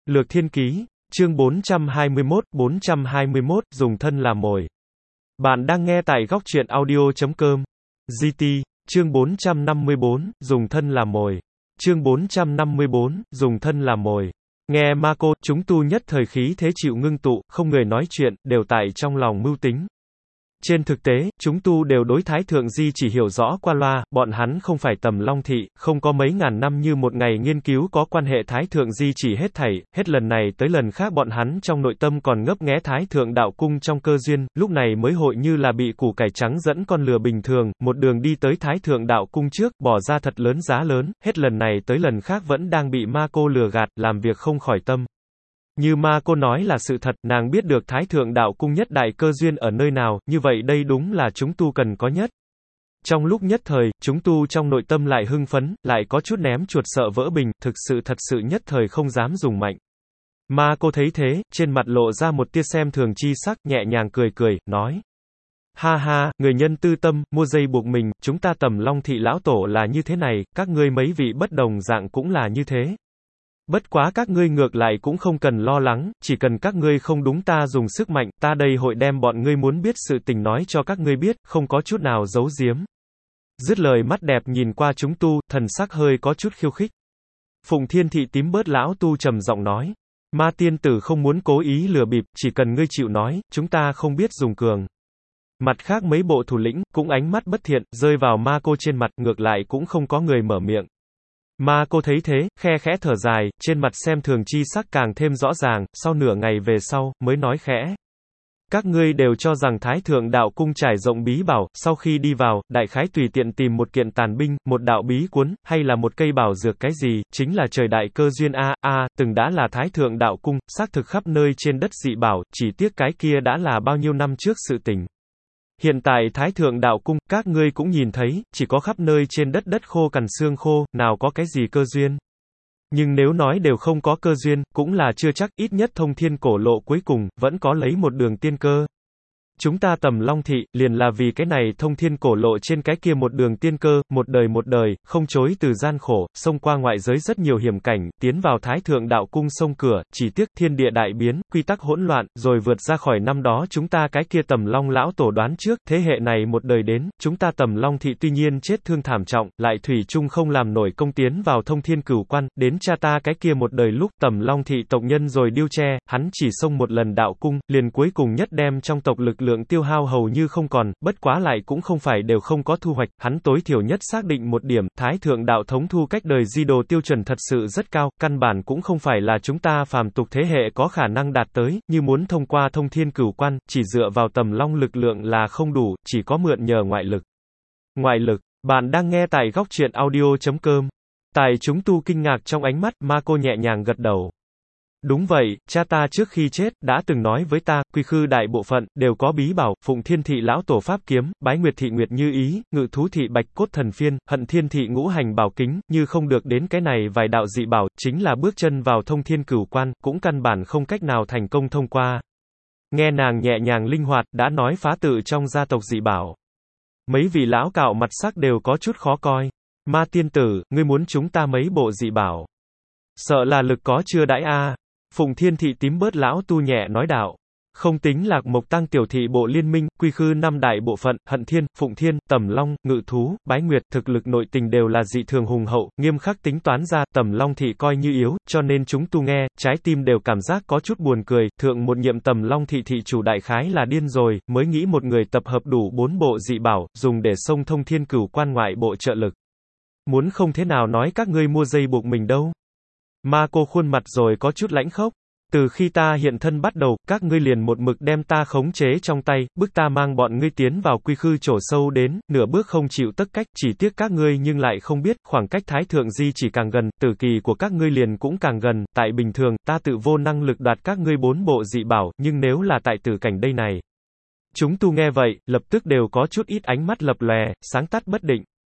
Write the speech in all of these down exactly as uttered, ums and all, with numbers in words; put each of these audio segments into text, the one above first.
Lược Thiên Ký, chương bốn trăm hai mươi mốt, bốn trăm hai mươi mốt, dùng thân làm mồi. Bạn đang nghe tại góc truyện audio chấm com. giê tê, chương bốn trăm năm mươi bốn, dùng thân làm mồi. Chương bốn trăm năm mươi bốn, dùng thân làm mồi. Nghe Marco, chúng tu nhất thời khí thế chịu ngưng tụ, không người nói chuyện, đều tại trong lòng mưu tính. Trên thực tế, chúng tu đều đối Thái Thượng Di chỉ hiểu rõ qua loa, bọn hắn không phải tầm long thị, không có mấy ngàn năm như một ngày nghiên cứu có quan hệ Thái Thượng Di chỉ hết thảy, hết lần này tới lần khác bọn hắn trong nội tâm còn ngấp nghé Thái Thượng Đạo Cung trong cơ duyên, lúc này mới hội như là bị củ cải trắng dẫn con lừa bình thường, một đường đi tới Thái Thượng Đạo Cung trước, bỏ ra thật lớn giá lớn, hết lần này tới lần khác vẫn đang bị ma cô lừa gạt, làm việc không khỏi tâm. Như ma cô nói là sự thật, nàng biết được Thái Thượng Đạo Cung nhất đại cơ duyên ở nơi nào, như vậy đây đúng là chúng tu cần có nhất. Trong lúc nhất thời, chúng tu trong nội tâm lại hưng phấn, lại có chút ném chuột sợ vỡ bình, thực sự thật sự nhất thời không dám dùng mạnh. Ma cô thấy thế, trên mặt lộ ra một tia xem thường chi sắc, nhẹ nhàng cười cười, nói. Ha ha, người nhân tư tâm, mua dây buộc mình, chúng ta tầm long thị lão tổ là như thế này, các ngươi mấy vị bất đồng dạng cũng là như thế. Bất quá các ngươi ngược lại cũng không cần lo lắng, chỉ cần các ngươi không đúng ta dùng sức mạnh, ta đây hội đem bọn ngươi muốn biết sự tình nói cho các ngươi biết, không có chút nào giấu giếm. Dứt lời mắt đẹp nhìn qua chúng tu, thần sắc hơi có chút khiêu khích. Phụng Thiên Thị tím bớt lão tu trầm giọng nói. Ma tiên tử không muốn cố ý lừa bịp, chỉ cần ngươi chịu nói, chúng ta không biết dùng cường. Mặt khác mấy bộ thủ lĩnh, cũng ánh mắt bất thiện, rơi vào ma cô trên mặt, ngược lại cũng không có người mở miệng. Ma cô thấy thế, khe khẽ thở dài, trên mặt xem thường chi sắc càng thêm rõ ràng, sau nửa ngày về sau, mới nói khẽ. Các ngươi đều cho rằng Thái Thượng Đạo Cung trải rộng bí bảo, sau khi đi vào, đại khái tùy tiện tìm một kiện tàn binh, một đạo bí cuốn, hay là một cây bảo dược cái gì, chính là trời đại cơ duyên a a, từng đã là Thái Thượng Đạo Cung, xác thực khắp nơi trên đất dị bảo, chỉ tiếc cái kia đã là bao nhiêu năm trước sự tình. Hiện tại Thái Thượng Đạo Cung, các ngươi cũng nhìn thấy, chỉ có khắp nơi trên đất đất khô cằn xương khô, nào có cái gì cơ duyên. Nhưng nếu nói đều không có cơ duyên, cũng là chưa chắc, ít nhất thông thiên cổ lộ cuối cùng, vẫn có lấy một đường tiên cơ. Chúng ta tầm long thị, liền là vì cái này thông thiên cổ lộ trên cái kia một đường tiên cơ, một đời một đời, không chối từ gian khổ, xông qua ngoại giới rất nhiều hiểm cảnh, tiến vào Thái Thượng Đạo Cung sông cửa, chỉ tiếc thiên địa đại biến, quy tắc hỗn loạn, rồi vượt ra khỏi năm đó chúng ta cái kia tầm long lão tổ đoán trước, thế hệ này một đời đến, chúng ta tầm long thị tuy nhiên chết thương thảm trọng, lại thủy chung không làm nổi công tiến vào thông thiên cửu quan, đến cha ta cái kia một đời lúc tầm long thị tộc nhân rồi điêu tre, hắn chỉ xông một lần đạo cung, liền cuối cùng nhất đem trong tộc lực lượng tiêu hao hầu như không còn, bất quá lại cũng không phải đều không có thu hoạch, hắn tối thiểu nhất xác định một điểm, Thái Thượng Đạo thống thu cách đời di đồ tiêu chuẩn thật sự rất cao, căn bản cũng không phải là chúng ta phàm tục thế hệ có khả năng đạt tới, như muốn thông qua thông thiên cửu quan, chỉ dựa vào tầm long lực lượng là không đủ, chỉ có mượn nhờ ngoại lực. Ngoại lực, bạn đang nghe tại góc truyện audio chấm com. Tại chúng tu kinh ngạc trong ánh mắt, ma cô nhẹ nhàng gật đầu. Đúng vậy, cha ta trước khi chết, đã từng nói với ta, quy khư đại bộ phận, đều có bí bảo, Phụng Thiên Thị lão tổ pháp kiếm, Bái Nguyệt Thị Nguyệt Như Ý, Ngự Thú Thị Bạch Cốt Thần Phiên, Hận Thiên Thị ngũ hành bảo kính, như không được đến cái này vài đạo dị bảo, chính là bước chân vào thông thiên cửu quan, cũng căn bản không cách nào thành công thông qua. Nghe nàng nhẹ nhàng linh hoạt, đã nói phá tự trong gia tộc dị bảo. Mấy vị lão cạo mặt sắc đều có chút khó coi. Ma tiên tử, ngươi muốn chúng ta mấy bộ dị bảo. Sợ là lực có chưa đãi a à. Phụng Thiên Thị tím bớt lão tu nhẹ nói đạo. Không tính Lạc Mộc Tăng tiểu thị bộ liên minh, quy khư năm đại bộ phận, Hận Thiên, Phụng Thiên, Tầm Long, Ngự Thú, Bái Nguyệt, thực lực nội tình đều là dị thường hùng hậu, nghiêm khắc tính toán ra, Tầm Long thị coi như yếu, cho nên chúng tu nghe, trái tim đều cảm giác có chút buồn cười, thượng một nhiệm Tầm Long thị thị chủ đại khái là điên rồi, mới nghĩ một người tập hợp đủ bốn bộ dị bảo, dùng để xông thông thiên cửu quan ngoại bộ trợ lực. Muốn không thế nào nói các ngươi mua dây buộc mình đâu. Ma cô khuôn mặt rồi có chút lãnh khốc. Từ khi ta hiện thân bắt đầu, các ngươi liền một mực đem ta khống chế trong tay, bức ta mang bọn ngươi tiến vào quy khư chỗ sâu đến, nửa bước không chịu tất cách, chỉ tiếc các ngươi nhưng lại không biết, khoảng cách Thái Thượng Di chỉ càng gần, tử kỳ của các ngươi liền cũng càng gần, tại bình thường, ta tự vô năng lực đoạt các ngươi bốn bộ dị bảo, nhưng nếu là tại tử cảnh đây này. Chúng tu nghe vậy, lập tức đều có chút ít ánh mắt lập lòe, sáng tắt bất định.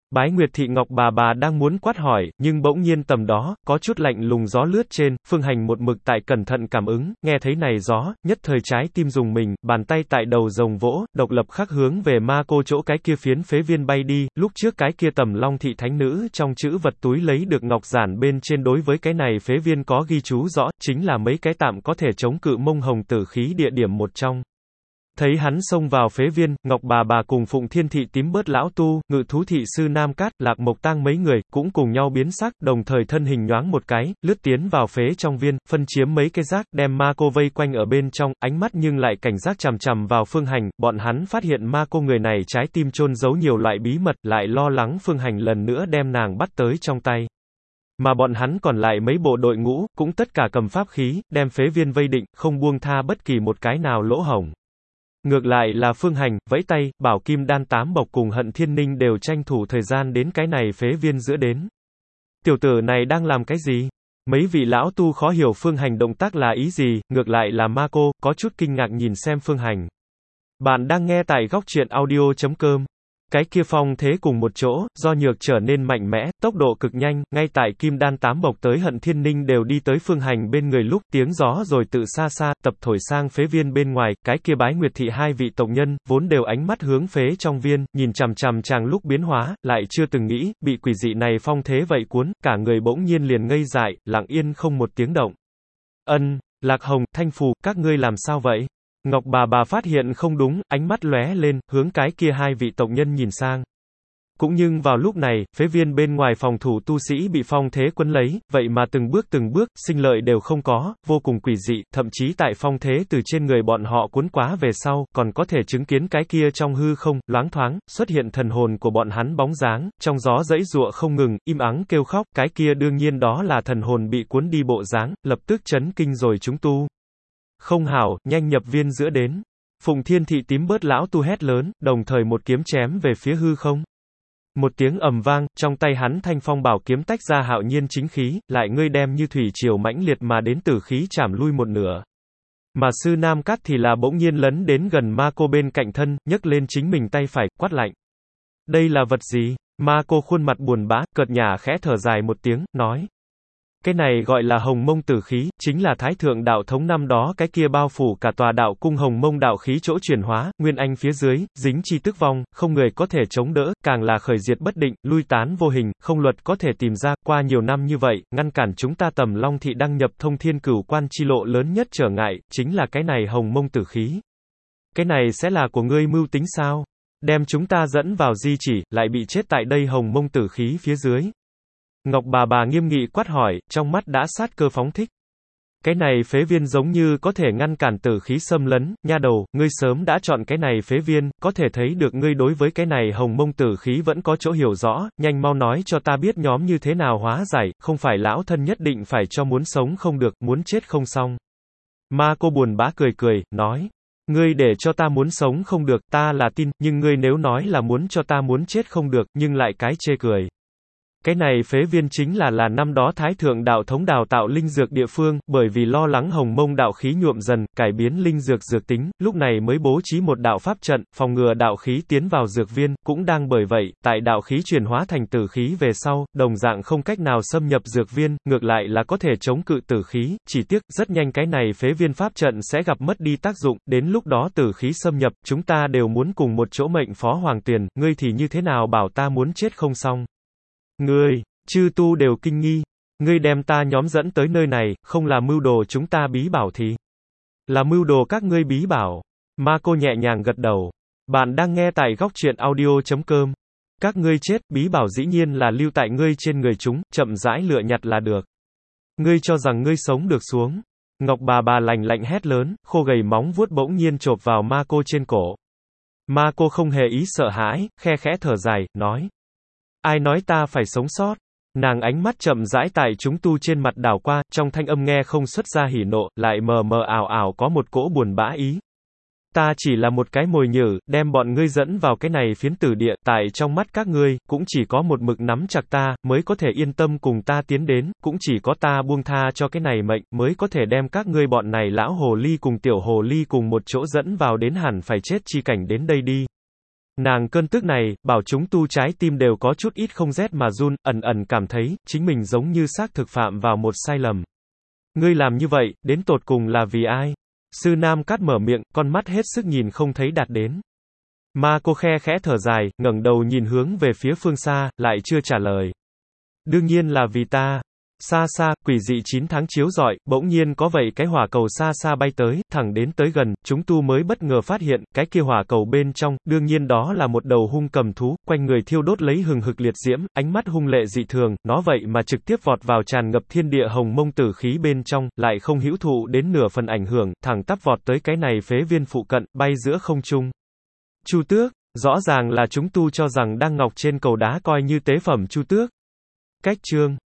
Bái Nguyệt Thị Ngọc bà bà đang muốn quát hỏi, nhưng bỗng nhiên tầm đó, có chút lạnh lùng gió lướt trên, Phương Hành một mực tại cẩn thận cảm ứng, nghe thấy này gió, nhất thời trái tim rùng mình, bàn tay tại đầu rồng vỗ, độc lập khắc hướng về ma cô chỗ cái kia phiến phế viên bay đi, lúc trước cái kia tầm Long Thị Thánh Nữ trong chữ vật túi lấy được ngọc giản bên trên đối với cái này phế viên có ghi chú rõ, chính là mấy cái tạm có thể chống cự mông hồng tử khí địa điểm một trong. Thấy hắn xông vào phế viên, Ngọc bà bà cùng Phụng Thiên Thị Tím Bớt lão tu, Ngự Thú Thị Sư Nam Cát, Lạc Mộc Tang mấy người, cũng cùng nhau biến sắc, đồng thời thân hình nhoáng một cái, lướt tiến vào phế trong viên, phân chiếm mấy cái rác, đem ma cô vây quanh ở bên trong, ánh mắt nhưng lại cảnh giác chằm chằm vào Phương Hành, bọn hắn phát hiện ma cô người này trái tim chôn giấu nhiều loại bí mật, lại lo lắng Phương Hành lần nữa đem nàng bắt tới trong tay. Mà bọn hắn còn lại mấy bộ đội ngũ, cũng tất cả cầm pháp khí, đem phế viên vây định, không buông tha bất kỳ một cái nào lỗ hổng. Ngược lại là Phương Hành, vẫy tay, bảo Kim Đan tám bộc cùng Hận Thiên Ninh đều tranh thủ thời gian đến cái này phế viên giữa đến. Tiểu tử này đang làm cái gì? Mấy vị lão tu khó hiểu Phương Hành động tác là ý gì, ngược lại là ma cô, có chút kinh ngạc nhìn xem Phương Hành. Bạn đang nghe tại góc truyện audio chấm com. Cái kia phong thế cùng một chỗ, do nhược trở nên mạnh mẽ, tốc độ cực nhanh, ngay tại Kim Đan tám bộc tới Hận Thiên Ninh đều đi tới Phương Hành bên người lúc tiếng gió rồi tự xa xa, tập thổi sang phế viên bên ngoài, cái kia Bái Nguyệt Thị hai vị tộc nhân, vốn đều ánh mắt hướng phế trong viên, nhìn chằm chằm chàng lúc biến hóa, lại chưa từng nghĩ, bị quỷ dị này phong thế vậy cuốn, cả người bỗng nhiên liền ngây dại, lặng yên không một tiếng động. Ân, Lạc Hồng, Thanh Phù, các ngươi làm sao vậy? Ngọc bà bà phát hiện không đúng, ánh mắt lóe lên, hướng cái kia hai vị tộc nhân nhìn sang. Cũng nhưng vào lúc này, phế viên bên ngoài phòng thủ tu sĩ bị phong thế quấn lấy, vậy mà từng bước từng bước, sinh lợi đều không có, vô cùng quỷ dị, thậm chí tại phong thế từ trên người bọn họ cuốn quá về sau, còn có thể chứng kiến cái kia trong hư không, loáng thoáng, xuất hiện thần hồn của bọn hắn bóng dáng, trong gió dãy giụa không ngừng, im ắng kêu khóc, cái kia đương nhiên đó là thần hồn bị cuốn đi bộ dáng, lập tức chấn kinh rồi chúng tu. Không hảo, nhanh nhập viên giữa đến. Phụng Thiên Thị Tím Bớt lão tu hét lớn, đồng thời một kiếm chém về phía hư không. Một tiếng ầm vang, trong tay hắn thanh phong bảo kiếm tách ra hạo nhiên chính khí, lại ngươi đem như thủy triều mãnh liệt mà đến tử khí chảm lui một nửa. Mà sư Nam Cát thì là bỗng nhiên lấn đến gần ma cô bên cạnh thân, nhấc lên chính mình tay phải, quát lạnh. Đây là vật gì? Ma cô khuôn mặt buồn bã, cợt nhả khẽ thở dài một tiếng, nói. Cái này gọi là hồng mông tử khí, chính là thái thượng đạo thống năm đó cái kia bao phủ cả tòa đạo cung hồng mông đạo khí chỗ chuyển hóa, nguyên anh phía dưới, dính chi tức vong, không người có thể chống đỡ, càng là khởi diệt bất định, lui tán vô hình, không luật có thể tìm ra, qua nhiều năm như vậy, ngăn cản chúng ta Tầm Long Thị đăng nhập thông thiên cửu quan chi lộ lớn nhất trở ngại, chính là cái này hồng mông tử khí. Cái này sẽ là của ngươi mưu tính sao? Đem chúng ta dẫn vào di chỉ, lại bị chết tại đây hồng mông tử khí phía dưới. Ngọc bà bà nghiêm nghị quát hỏi, trong mắt đã sát cơ phóng thích. Cái này phế viên giống như có thể ngăn cản tử khí xâm lấn, nha đầu, ngươi sớm đã chọn cái này phế viên, có thể thấy được ngươi đối với cái này hồng mông tử khí vẫn có chỗ hiểu rõ, nhanh mau nói cho ta biết nhóm như thế nào hóa giải, không phải lão thân nhất định phải cho muốn sống không được, muốn chết không xong. Ma cô buồn bã cười cười, nói. Ngươi để cho ta muốn sống không được, ta là tin, nhưng ngươi nếu nói là muốn cho ta muốn chết không được, nhưng lại cái chê cười. Cái này phế viên chính là là năm đó Thái Thượng đạo thống đào tạo linh dược địa phương, bởi vì lo lắng hồng mông đạo khí nhuộm dần, cải biến linh dược dược tính, lúc này mới bố trí một đạo pháp trận, phòng ngừa đạo khí tiến vào dược viên, cũng đang bởi vậy, tại đạo khí chuyển hóa thành tử khí về sau, đồng dạng không cách nào xâm nhập dược viên, ngược lại là có thể chống cự tử khí, chỉ tiếc, rất nhanh cái này phế viên pháp trận sẽ gặp mất đi tác dụng, đến lúc đó tử khí xâm nhập, chúng ta đều muốn cùng một chỗ mệnh phó hoàng tuyền, ngươi thì như thế nào bảo ta muốn chết không xong. Ngươi, chư tu đều kinh nghi, ngươi đem ta nhóm dẫn tới nơi này, không là mưu đồ chúng ta bí bảo thì là mưu đồ các ngươi bí bảo. Ma cô nhẹ nhàng gật đầu. Bạn đang nghe tại góc truyện audio chấm com. Các ngươi chết, bí bảo dĩ nhiên là lưu tại ngươi trên người chúng, chậm rãi lựa nhặt là được. Ngươi cho rằng ngươi sống được xuống. Ngọc bà bà lạnh lạnh hét lớn, khô gầy móng vuốt bỗng nhiên chộp vào ma cô trên cổ. Ma cô không hề ý sợ hãi, khe khẽ thở dài, nói. Ai nói ta phải sống sót? Nàng ánh mắt chậm rãi tại chúng tu trên mặt đảo qua, trong thanh âm nghe không xuất ra hỉ nộ, lại mờ mờ ảo ảo có một cỗ buồn bã ý. Ta chỉ là một cái mồi nhử, đem bọn ngươi dẫn vào cái này phiến tử địa, tại trong mắt các ngươi, cũng chỉ có một mực nắm chặt ta, mới có thể yên tâm cùng ta tiến đến, cũng chỉ có ta buông tha cho cái này mệnh, mới có thể đem các ngươi bọn này lão hồ ly cùng tiểu hồ ly cùng một chỗ dẫn vào đến hẳn phải chết chi cảnh đến đây đi. Nàng cơn tức này, bảo chúng tu trái tim đều có chút ít không rét mà run, ẩn ẩn cảm thấy, chính mình giống như xác thực phạm vào một sai lầm. Ngươi làm như vậy, đến tột cùng là vì ai? Sư Nam Cát mở miệng, con mắt hết sức nhìn không thấy đạt đến. Ma cô khe khẽ thở dài, ngẩng đầu nhìn hướng về phía phương xa, lại chưa trả lời. Đương nhiên là vì ta. Xa xa, quỷ dị chín tháng chiếu rọi, bỗng nhiên có vậy cái hỏa cầu xa xa bay tới, thẳng đến tới gần, chúng tu mới bất ngờ phát hiện, cái kia hỏa cầu bên trong, đương nhiên đó là một đầu hung cầm thú, quanh người thiêu đốt lấy hừng hực liệt diễm, ánh mắt hung lệ dị thường, nó vậy mà trực tiếp vọt vào tràn ngập thiên địa hồng mông tử khí bên trong, lại không hữu thụ đến nửa phần ảnh hưởng, thẳng tắp vọt tới cái này phế viên phụ cận, bay giữa không trung. Chu Tước, rõ ràng là chúng tu cho rằng đang ngọc trên cầu đá coi như tế phẩm Chu Tước. Cách chương